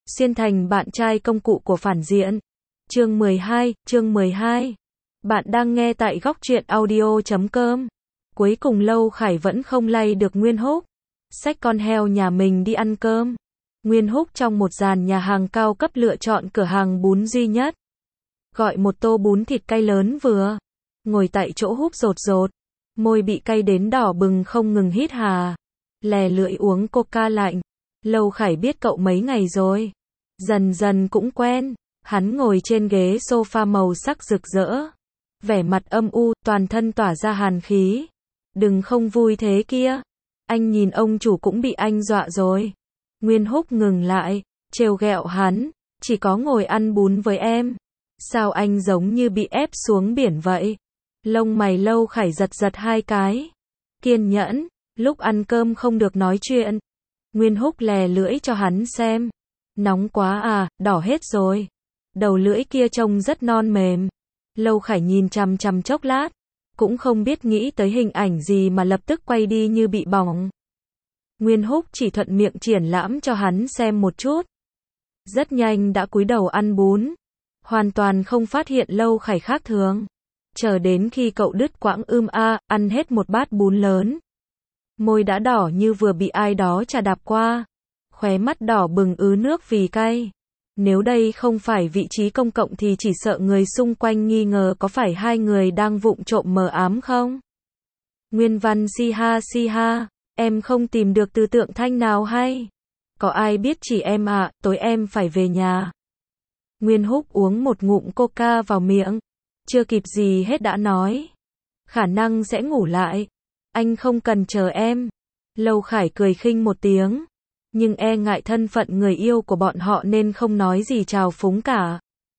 Xuyên thành bạn trai công cụ của phản diện. Chương 12. Bạn đang nghe tại góc truyện audio.com. Cuối cùng Lâu Khải vẫn không lay được Nguyên Húc. Xách con heo nhà mình đi ăn cơm. Nguyên Húc trong một dàn nhà hàng cao cấp lựa chọn cửa hàng bún duy nhất. Gọi một tô bún thịt cay lớn vừa. Ngồi tại chỗ húp rột rột. Môi bị cay đến đỏ bừng không ngừng hít hà. Lè lưỡi uống coca lạnh. Lâu Khải biết cậu mấy ngày rồi. Dần dần cũng quen. Hắn ngồi trên ghế sofa màu sắc rực rỡ. Vẻ mặt âm u, toàn thân tỏa ra hàn khí. Đừng không vui thế kia. Anh nhìn ông chủ cũng bị anh dọa rồi. Nguyên Húc ngừng lại, trêu ghẹo hắn. Chỉ có ngồi ăn bún với em. Sao anh giống như bị ép xuống biển vậy? Lông mày Lâu Khải giật giật hai cái. Kiên nhẫn, lúc ăn cơm không được nói chuyện. Nguyên Húc lè lưỡi cho hắn xem. Nóng quá à, đỏ hết rồi. Đầu lưỡi kia trông rất non mềm. Lâu Khải nhìn chằm chằm chốc lát. Cũng không biết nghĩ tới hình ảnh gì mà lập tức quay đi như bị bỏng. Nguyên Húc chỉ thuận miệng triển lãm cho hắn xem một chút. Rất nhanh đã cúi đầu ăn bún. Hoàn toàn không phát hiện Lâu Khải khác thường. Chờ đến khi cậu đứt quãng ăn hết một bát bún lớn. Môi đã đỏ như vừa bị ai đó chà đạp qua. Khóe mắt đỏ bừng ứ nước vì cay. Nếu đây không phải vị trí công cộng thì chỉ sợ người xung quanh nghi ngờ có phải hai người đang vụng trộm mờ ám không? Nguyên Văn si ha, em không tìm được từ tượng thanh nào hay? Có ai biết chỉ em ạ, tối em phải về nhà. Nguyên Húc uống một ngụm coca vào miệng. Chưa kịp gì hết đã nói. Khả năng sẽ ngủ lại. Anh không cần chờ em. Lâu Khải cười khinh một tiếng. Nhưng e ngại thân phận người yêu của bọn họ nên không nói gì chào phúng cả.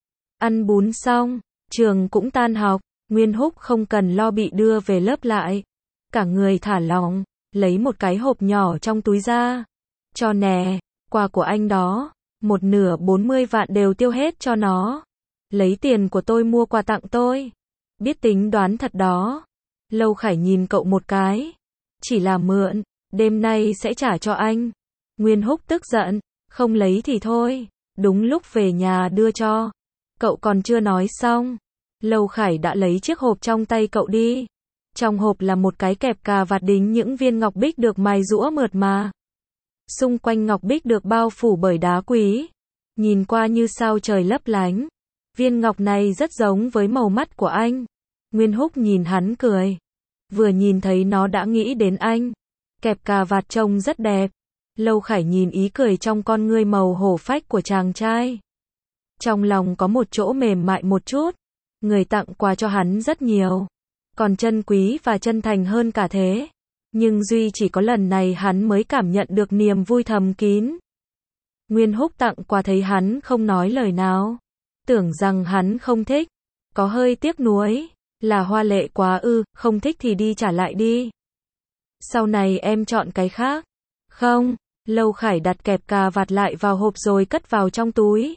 Ăn bún xong, trường cũng tan học. Nguyên Húc không cần lo bị đưa về lớp lại. Cả người thả lỏng, lấy một cái hộp nhỏ trong túi ra. Cho nè, quà của anh đó. Một nửa 40 vạn đều tiêu hết cho nó. Lấy tiền của tôi mua quà tặng tôi. Biết tính đoán thật đó. Lâu Khải nhìn cậu một cái. Chỉ là mượn, đêm nay sẽ trả cho anh. Nguyên Húc tức giận, không lấy thì thôi. Đúng lúc về nhà đưa cho. Cậu còn chưa nói xong. Lâu Khải đã lấy chiếc hộp trong tay cậu đi. Trong hộp là một cái kẹp cà vạt đính những viên ngọc bích được mài rũa mượt mà. Xung quanh ngọc bích được bao phủ bởi đá quý. Nhìn qua như sao trời lấp lánh. Viên ngọc này rất giống với màu mắt của anh. Nguyên Húc nhìn hắn cười. Vừa nhìn thấy nó đã nghĩ đến anh. Kẹp cà vạt trông rất đẹp. Lâu Khải nhìn ý cười trong con ngươi màu hổ phách của chàng trai. Trong lòng có một chỗ mềm mại một chút. Người tặng quà cho hắn rất nhiều. Còn chân quý và chân thành hơn cả thế. Nhưng duy chỉ có lần này hắn mới cảm nhận được niềm vui thầm kín. Nguyên Húc tặng quà thấy hắn không nói lời nào. Tưởng rằng hắn không thích. Có hơi tiếc nuối. Là hoa lệ quá không thích thì đi trả lại đi. Sau này em chọn cái khác. Không. Lâu Khải đặt kẹp cà vạt lại vào hộp rồi cất vào trong túi.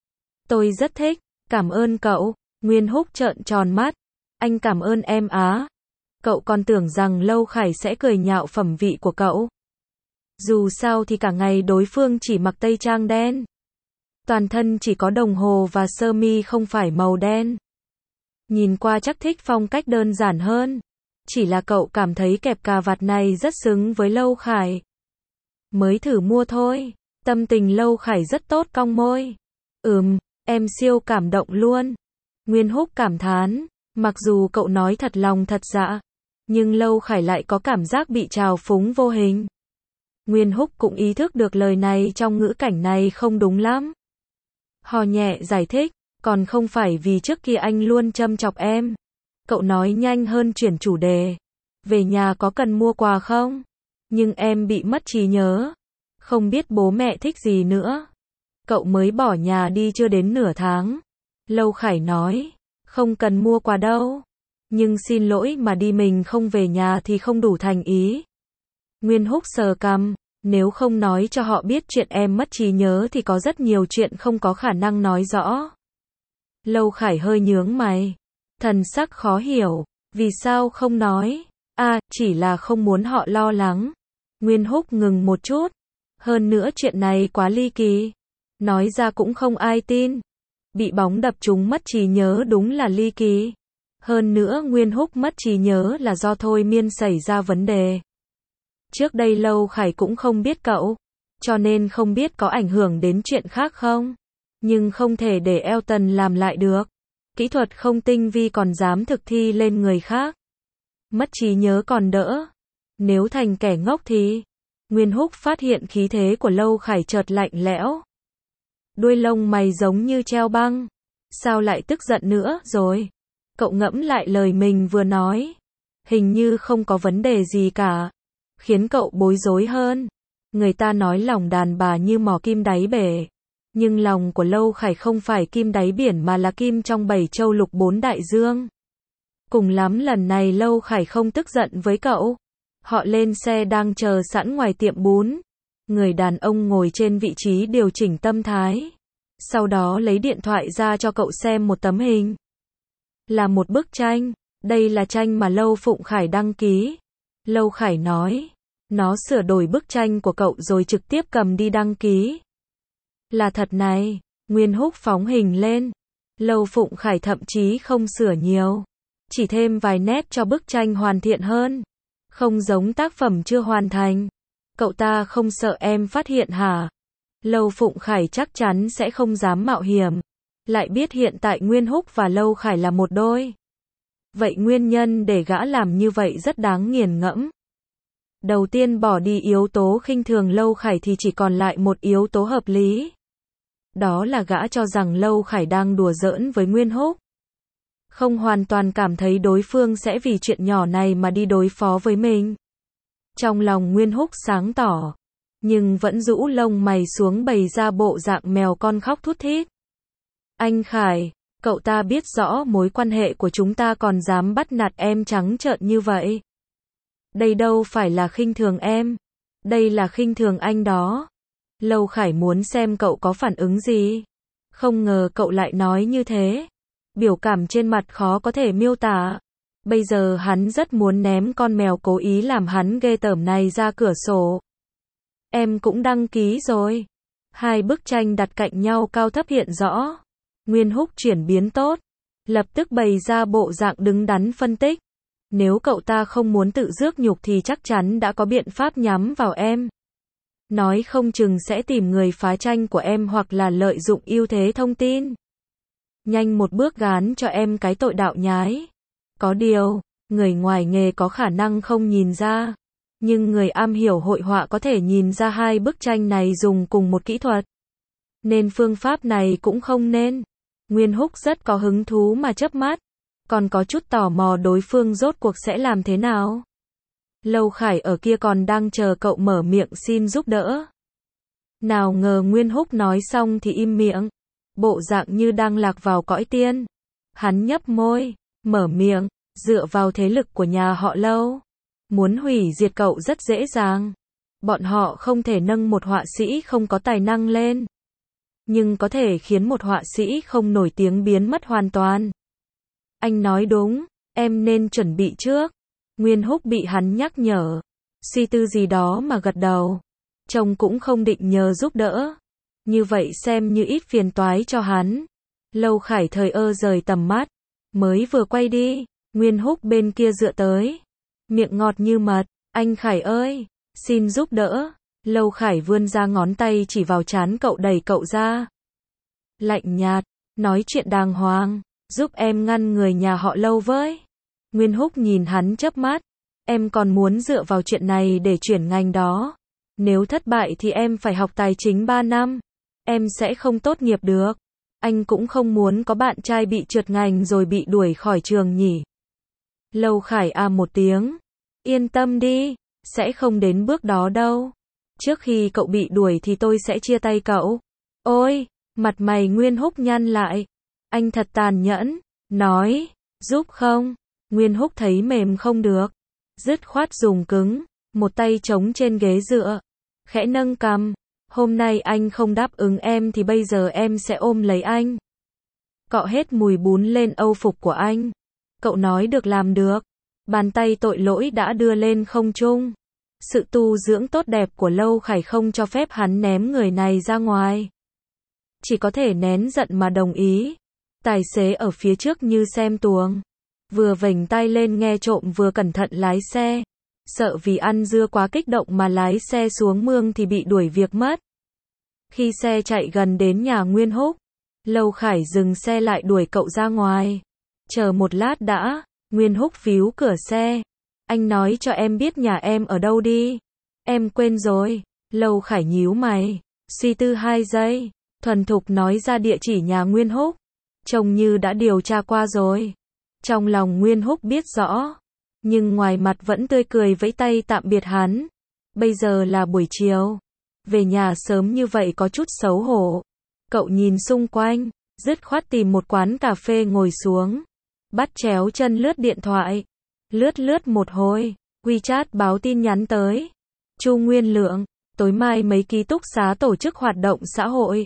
Tôi rất thích. Cảm ơn cậu. Nguyên Húc trợn tròn mắt. Anh cảm ơn em á. Cậu còn tưởng rằng Lâu Khải sẽ cười nhạo phẩm vị của cậu. Dù sao thì cả ngày đối phương chỉ mặc tây trang đen. Toàn thân chỉ có đồng hồ và sơ mi không phải màu đen. Nhìn qua chắc thích phong cách đơn giản hơn. Chỉ là cậu cảm thấy kẹp cà vạt này rất xứng với Lâu Khải. Mới thử mua thôi. Tâm tình Lâu Khải rất tốt cong môi. Em siêu cảm động luôn. Nguyên Húc cảm thán. Mặc dù cậu nói thật lòng thật dạ. Nhưng Lâu Khải lại có cảm giác bị trào phúng vô hình. Nguyên Húc cũng ý thức được lời này trong ngữ cảnh này không đúng lắm. Hò nhẹ giải thích. Còn không phải vì trước kia anh luôn châm chọc em. Cậu nói nhanh hơn chuyển chủ đề. Về nhà có cần mua quà không? Nhưng em bị mất trí nhớ. Không biết bố mẹ thích gì nữa. Cậu mới bỏ nhà đi chưa đến nửa tháng. Lâu Khải nói. Không cần mua quà đâu. Nhưng xin lỗi mà đi mình không về nhà thì không đủ thành ý. Nguyên Húc sờ cằm. Nếu không nói cho họ biết chuyện em mất trí nhớ thì có rất nhiều chuyện không có khả năng nói rõ. Lâu Khải hơi nhướng mày. Thần sắc khó hiểu. Vì sao không nói? Chỉ là không muốn họ lo lắng. Nguyên Húc ngừng một chút. Hơn nữa chuyện này quá ly kỳ. Nói ra cũng không ai tin. Bị bóng đập trúng mất trí nhớ đúng là ly kỳ. Hơn nữa Nguyên Húc mất trí nhớ là do thôi miên xảy ra vấn đề. Trước đây Lâu Khải cũng không biết cậu, cho nên không biết có ảnh hưởng đến chuyện khác không. Nhưng không thể để Elton làm lại được. Kỹ thuật không tinh vi còn dám thực thi lên người khác. Mất trí nhớ còn đỡ. Nếu thành kẻ ngốc thì... Nguyên Húc phát hiện khí thế của Lâu Khải chợt lạnh lẽo. Đuôi lông mày giống như treo băng. Sao lại tức giận nữa rồi? Cậu ngẫm lại lời mình vừa nói. Hình như không có vấn đề gì cả. Khiến cậu bối rối hơn. Người ta nói lòng đàn bà như mỏ kim đáy bể. Nhưng lòng của Lâu Khải không phải kim đáy biển mà là kim trong 7 châu lục 4 đại dương. Cùng lắm lần này Lâu Khải không tức giận với cậu. Họ lên xe đang chờ sẵn ngoài tiệm bún. Người đàn ông ngồi trên vị trí điều chỉnh tâm thái. Sau đó lấy điện thoại ra cho cậu xem một tấm hình. Là một bức tranh. Đây là tranh mà Lâu Phụng Khải đăng ký. Lâu Khải nói. Nó sửa đổi bức tranh của cậu rồi trực tiếp cầm đi đăng ký. Là thật này. Nguyên Húc phóng hình lên. Lâu Phụng Khải thậm chí không sửa nhiều. Chỉ thêm vài nét cho bức tranh hoàn thiện hơn. Không giống tác phẩm chưa hoàn thành. Cậu ta không sợ em phát hiện hả? Lâu Phụng Khải chắc chắn sẽ không dám mạo hiểm. Lại biết hiện tại Nguyên Húc và Lâu Khải là một đôi. Vậy nguyên nhân để gã làm như vậy rất đáng nghiền ngẫm. Đầu tiên bỏ đi yếu tố khinh thường Lâu Khải thì chỉ còn lại một yếu tố hợp lý. Đó là gã cho rằng Lâu Khải đang đùa giỡn với Nguyên Húc. Không hoàn toàn cảm thấy đối phương sẽ vì chuyện nhỏ này mà đi đối phó với mình. Trong lòng Nguyên Húc sáng tỏ. Nhưng vẫn rũ lông mày xuống bày ra bộ dạng mèo con khóc thút thít. Anh Khải, cậu ta biết rõ mối quan hệ của chúng ta còn dám bắt nạt em trắng trợn như vậy. Đây đâu phải là khinh thường em. Đây là khinh thường anh đó. Lâu Khải muốn xem cậu có phản ứng gì. Không ngờ cậu lại nói như thế. Biểu cảm trên mặt khó có thể miêu tả. Bây giờ hắn rất muốn ném con mèo cố ý làm hắn ghê tởm này ra cửa sổ. Em cũng đăng ký rồi. Hai bức tranh đặt cạnh nhau cao thấp hiện rõ. Nguyên Húc chuyển biến tốt. Lập tức bày ra bộ dạng đứng đắn phân tích. Nếu cậu ta không muốn tự rước nhục thì chắc chắn đã có biện pháp nhắm vào em. Nói không chừng sẽ tìm người phá tranh của em hoặc là lợi dụng ưu thế thông tin. Nhanh một bước gán cho em cái tội đạo nhái. Có điều, người ngoài nghề có khả năng không nhìn ra. Nhưng người am hiểu hội họa có thể nhìn ra hai bức tranh này dùng cùng một kỹ thuật. Nên phương pháp này cũng không nên. Nguyên Húc rất có hứng thú mà chớp mắt. Còn có chút tò mò đối phương rốt cuộc sẽ làm thế nào. Lâu Khải ở kia còn đang chờ cậu mở miệng xin giúp đỡ. Nào ngờ Nguyên Húc nói xong thì im miệng. Bộ dạng như đang lạc vào cõi tiên. Hắn nhấp môi, mở miệng, dựa vào thế lực của nhà họ Lâu. Muốn hủy diệt cậu rất dễ dàng. Bọn họ không thể nâng một họa sĩ không có tài năng lên. Nhưng có thể khiến một họa sĩ không nổi tiếng biến mất hoàn toàn. Anh nói đúng, em nên chuẩn bị trước. Nguyên Húc bị hắn nhắc nhở. Suy tư gì đó mà gật đầu. Chồng cũng không định nhờ giúp đỡ. Như vậy xem như ít phiền toái cho hắn. Lâu Khải thờ ơ rời tầm mắt. Mới vừa quay đi, Nguyên Húc bên kia dựa tới. Miệng ngọt như mật. Anh Khải ơi, xin giúp đỡ. Lâu Khải vươn ra ngón tay chỉ vào trán cậu đẩy cậu ra. Lạnh nhạt, nói chuyện đàng hoàng. Giúp em ngăn người nhà họ Lâu với. Nguyên Húc nhìn hắn chớp mắt. Em còn muốn dựa vào chuyện này để chuyển ngành đó. Nếu thất bại thì em phải học tài chính 3 năm. Em sẽ không tốt nghiệp được. Anh cũng không muốn có bạn trai bị trượt ngành rồi bị đuổi khỏi trường nhỉ. Lâu Khải à một tiếng. Yên tâm đi, sẽ không đến bước đó đâu. Trước khi cậu bị đuổi thì tôi sẽ chia tay cậu. Ôi, mặt mày Nguyên Húc nhăn lại. Anh thật tàn nhẫn. Nói, giúp không? Nguyên Húc thấy mềm không được. Dứt khoát dùng cứng. Một tay chống trên ghế dựa. Khẽ nâng cằm. Hôm nay anh không đáp ứng em thì bây giờ em sẽ ôm lấy anh. Cọ hết mùi bún lên âu phục của anh. Cậu nói được làm được. Bàn tay tội lỗi đã đưa lên không trung. Sự tu dưỡng tốt đẹp của Lâu Khải không cho phép hắn ném người này ra ngoài. chỉ có thể nén giận mà đồng ý. Tài xế ở phía trước như xem tuồng, vừa vểnh tay lên nghe trộm vừa cẩn thận lái xe. Sợ vì ăn dưa quá kích động mà lái xe xuống mương thì bị đuổi việc mất. Khi xe chạy gần đến nhà Nguyên Húc, Lâu Khải dừng xe lại đuổi cậu ra ngoài. Chờ một lát đã, Nguyên Húc víu cửa xe. Anh nói cho em biết nhà em ở đâu đi. Em quên rồi. Lâu Khải nhíu mày, suy tư 2 giây, thuần thục nói ra địa chỉ nhà Nguyên Húc. Trông như đã điều tra qua rồi. Trong lòng Nguyên Húc biết rõ, nhưng ngoài mặt vẫn tươi cười vẫy tay tạm biệt hắn. Bây giờ là buổi chiều, về nhà sớm như vậy có chút xấu hổ. Cậu nhìn xung quanh, dứt khoát tìm một quán cà phê ngồi xuống, bắt chéo chân lướt điện thoại. Lướt một hồi, WeChat báo tin nhắn tới. Chu Nguyên Lượng, tối mai mấy ký túc xá tổ chức hoạt động xã hội.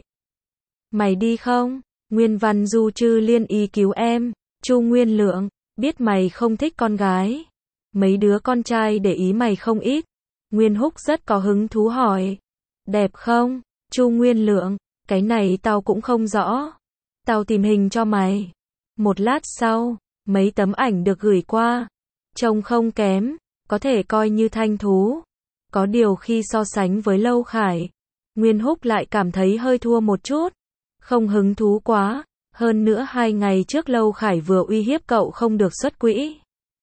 Mày đi không? Nguyên Văn Du Trư liên ý cứu em. Chu Nguyên Lượng, biết mày không thích con gái. Mấy đứa con trai để ý mày không ít. Nguyên Húc rất có hứng thú hỏi. Đẹp không? Chu Nguyên Lượng, cái này tao cũng không rõ. Tao tìm hình cho mày. Một lát sau, mấy tấm ảnh được gửi qua. Trông không kém, có thể coi như thanh thú. Có điều khi so sánh với Lâu Khải, Nguyên Húc lại cảm thấy hơi thua một chút. Không hứng thú quá. Hơn nữa 2 ngày trước Lâu Khải vừa uy hiếp cậu không được xuất quỹ.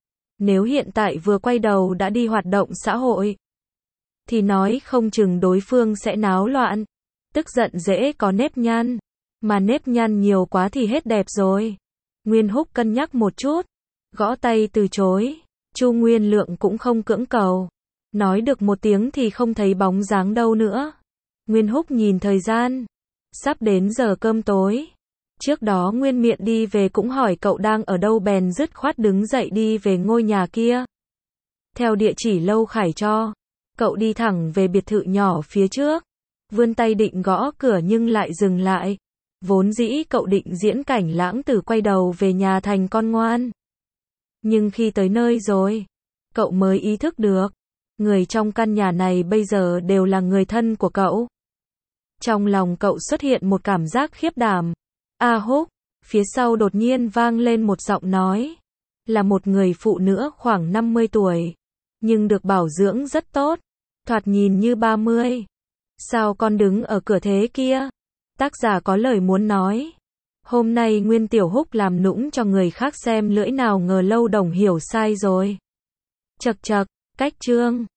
Nếu hiện tại vừa quay đầu đã đi hoạt động xã hội, thì nói không chừng đối phương sẽ náo loạn. Tức giận dễ có nếp nhăn, mà nếp nhăn nhiều quá thì hết đẹp rồi. Nguyên Húc cân nhắc một chút, gõ tay từ chối. Chu Nguyên Lượng cũng không cưỡng cầu. Nói được một tiếng thì không thấy bóng dáng đâu nữa. Nguyên Húc nhìn thời gian, sắp đến giờ cơm tối. Trước đó Nguyên Miện đi về cũng hỏi cậu đang ở đâu bèn dứt khoát đứng dậy đi về ngôi nhà kia. Theo địa chỉ Lâu Khải cho, cậu đi thẳng về biệt thự nhỏ phía trước. Vươn tay định gõ cửa nhưng lại dừng lại. Vốn dĩ cậu định diễn cảnh lãng tử quay đầu về nhà thành con ngoan. Nhưng khi tới nơi rồi, cậu mới ý thức được, người trong căn nhà này bây giờ đều là người thân của cậu. Trong lòng cậu xuất hiện một cảm giác khiếp đảm. A Húc, phía sau đột nhiên vang lên một giọng nói. Là một người phụ nữ khoảng 50 tuổi, nhưng được bảo dưỡng rất tốt, thoạt nhìn như 30. Sao con đứng ở cửa thế kia? Tác giả có lời muốn nói. Hôm nay Nguyên Tiểu Húc làm nũng cho người khác xem lưỡi nào ngờ Lâu Đồng hiểu sai rồi. Chậc chậc, cách chương.